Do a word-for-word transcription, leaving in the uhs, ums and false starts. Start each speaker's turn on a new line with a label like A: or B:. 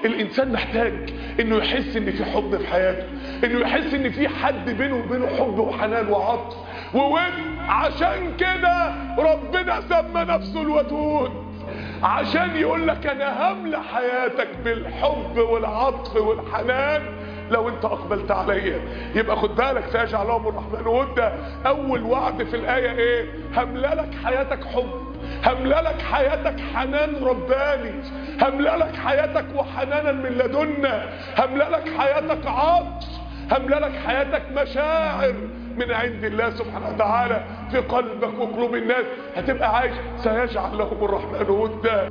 A: الانسان محتاج انه يحس ان في حضن في حياته، انه يحس ان في حد بينه وبينه حب وحنان وعطف وود. عشان كده ربنا سمى نفسه الودود، عشان يقول لك انا هملى حياتك بالحب والعطف والحنان لو انت اقبلت عليا. يبقى خد بالك، سيجعل لهم الرحمن ودا. اول وعد في الايه ايه؟ هملى لك حياتك حب، هملى لك حياتك حنان رباني، هملى لك حياتك وحنانا من لدنا، هملى لك حياتك عطف، هملى لك حياتك مشاعر من عند الله سبحانه وتعالى في قلبك وقلوب الناس. هتبقى عايش سيجعل لهم الرحمن ودا.